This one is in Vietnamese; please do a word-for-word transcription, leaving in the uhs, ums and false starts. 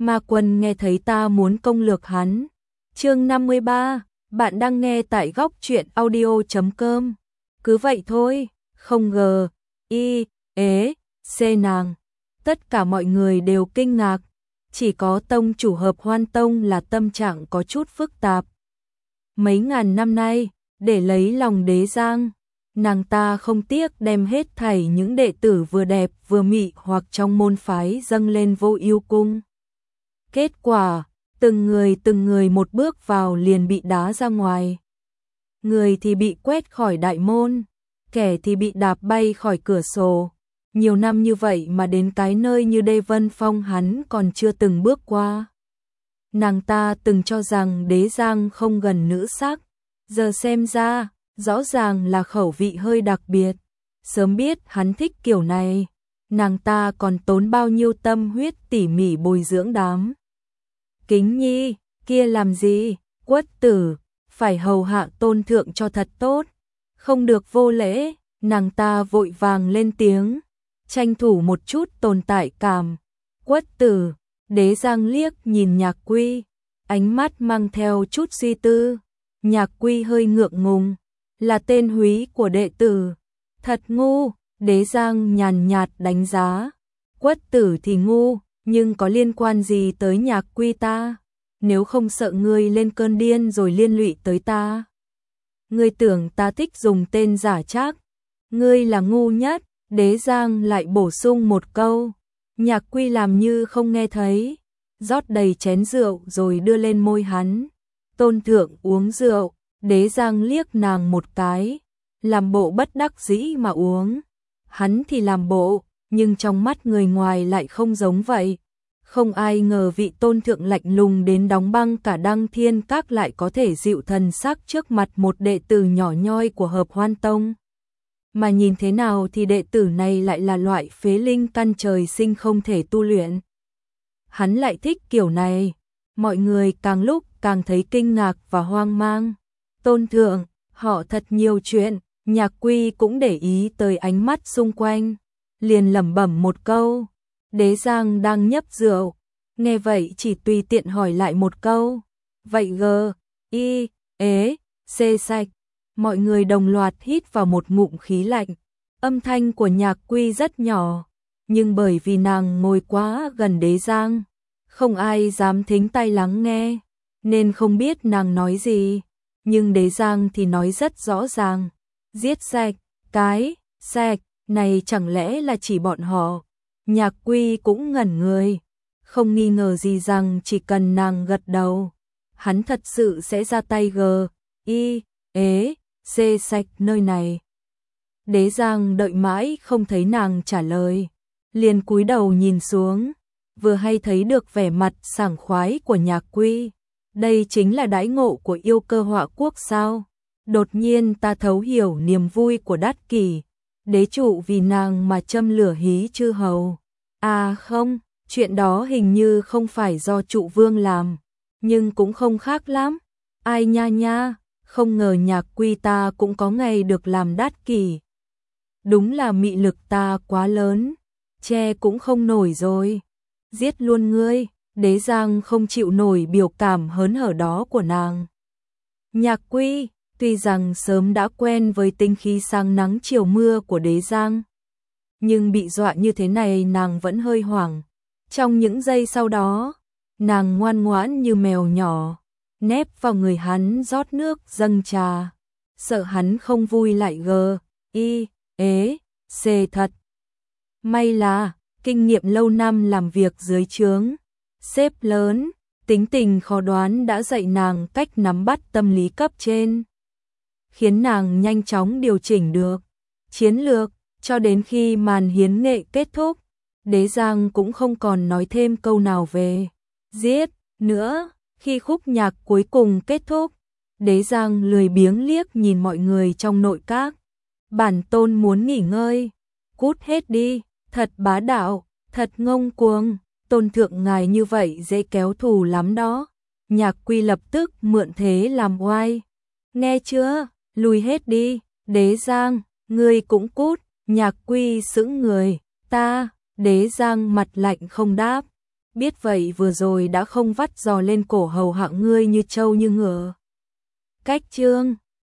Ma Quân nghe thấy ta muốn công lược hắn. Chương năm mươi ba, bạn đang nghe tại góc truyện audio chấm com. Cứ vậy thôi, không ngờ, y, ế, c nàng. Tất cả mọi người đều kinh ngạc, chỉ có tông chủ Hợp Hoan Tông là tâm trạng có chút phức tạp. Mấy ngàn năm nay, để lấy lòng Đế Giang, nàng ta không tiếc đem hết thảy những đệ tử vừa đẹp vừa mị hoặc trong môn phái dâng lên Vô Ưu cung. Kết quả, từng người từng người một bước vào liền bị đá ra ngoài. Người thì bị quét khỏi đại môn, kẻ thì bị đạp bay khỏi cửa sổ. Nhiều năm như vậy mà đến cái nơi như Đê Vân Phong hắn còn chưa từng bước qua. Nàng ta từng cho rằng Đế Giang không gần nữ sắc, giờ xem ra, rõ ràng là khẩu vị hơi đặc biệt. Sớm biết hắn thích kiểu này, nàng ta còn tốn bao nhiêu tâm huyết tỉ mỉ bồi dưỡng đám Kính Nhi kia làm gì, Quất Tử, phải hầu hạ tôn thượng cho thật tốt, không được vô lễ. Nàng ta vội vàng lên tiếng, tranh thủ một chút tồn tại cảm. Quất Tử, Đế Giang liếc nhìn Nhạc Quy, ánh mắt mang theo chút suy tư. Nhạc Quy hơi ngượng ngùng, là tên húy của đệ tử, thật ngu. Đế Giang nhàn nhạt đánh giá, Quất Tử thì ngu, nhưng có liên quan gì tới Nhạc Quy ta? Nếu không sợ ngươi lên cơn điên rồi liên lụy tới ta. Ngươi tưởng ta thích dùng tên giả chắc, ngươi là ngu nhất. Đế Giang lại bổ sung một câu. Nhạc Quy làm như không nghe thấy, rót đầy chén rượu rồi đưa lên môi hắn. Tôn thượng uống rượu. Đế Giang liếc nàng một cái, làm bộ bất đắc dĩ mà uống. Hắn thì làm bộ, nhưng trong mắt người ngoài lại không giống vậy. Không ai ngờ vị tôn thượng lạnh lùng đến đóng băng cả Đăng Thiên Các lại có thể dịu thần sắc trước mặt một đệ tử nhỏ nhoi của Hợp Hoan Tông. Mà nhìn thế nào thì đệ tử này lại là loại phế linh căn trời sinh không thể tu luyện. Hắn lại thích kiểu này. Mọi người càng lúc càng thấy kinh ngạc và hoang mang. Tôn thượng, họ thật nhiều chuyện. Nhạc Quy cũng để ý tới ánh mắt xung quanh, liền lẩm bẩm một câu. Đế Giang đang nhấp rượu, nghe vậy chỉ tùy tiện hỏi lại một câu. Vậy gờ, y, ế, xê sạch. Mọi người đồng loạt hít vào một ngụm khí lạnh. Âm thanh của Nhạc Quy rất nhỏ, nhưng bởi vì nàng ngồi quá gần Đế Giang, không ai dám thính tai lắng nghe, nên không biết nàng nói gì. Nhưng Đế Giang thì nói rất rõ ràng. Giết sạch, cái, sạch, này chẳng lẽ là chỉ bọn họ? Nhạc Quy cũng ngẩn người, không nghi ngờ gì rằng chỉ cần nàng gật đầu, hắn thật sự sẽ ra tay gờ, y, ế, xê sạch nơi này. Đế Giang đợi mãi không thấy nàng trả lời, liền cúi đầu nhìn xuống, vừa hay thấy được vẻ mặt sảng khoái của Nhạc Quy. Đây chính là đãi ngộ của yêu cơ họa quốc sao? Đột nhiên ta thấu hiểu niềm vui của Đát Kỷ, đế trụ vì nàng mà châm lửa hí chư hầu. À không, chuyện đó hình như không phải do trụ vương làm, nhưng cũng không khác lắm. Ai nha nha, không ngờ Nhạc Quy ta cũng có ngày được làm Đát Kỷ. Đúng là mị lực ta quá lớn, che cũng không nổi rồi. Giết luôn ngươi. Đế Giang không chịu nổi biểu cảm hớn hở đó của nàng. Nhạc Quy, tuy rằng sớm đã quen với tinh khí sáng nắng chiều mưa của Đế Giang, nhưng bị dọa như thế này nàng vẫn hơi hoảng. Trong những giây sau đó, nàng ngoan ngoãn như mèo nhỏ, nép vào người hắn rót nước dâng trà. Sợ hắn không vui lại gờ, y, ế, xê thật. May là, kinh nghiệm lâu năm làm việc dưới trướng, sếp lớn, tính tình khó đoán đã dạy nàng cách nắm bắt tâm lý cấp trên, khiến nàng nhanh chóng điều chỉnh được chiến lược. Cho đến khi màn hiến nghệ kết thúc, Đế Giang cũng không còn nói thêm câu nào về giết nữa. Khi khúc nhạc cuối cùng kết thúc, Đế Giang lười biếng liếc nhìn mọi người trong nội các. Bản tôn muốn nghỉ ngơi, cút hết đi. Thật bá đạo, thật ngông cuồng. Tôn thượng ngài như vậy dễ kéo thù lắm đó. Nhạc Quy lập tức mượn thế làm oai. Nghe chưa, lùi hết đi. Đế Giang, ngươi cũng cút. Nhạc Quy sững người. Ta, Đế Giang mặt lạnh không đáp. biết vậy vừa rồi đã không vắt giò lên cổ hầu hạ ngươi như trâu như ngựa. Cách chương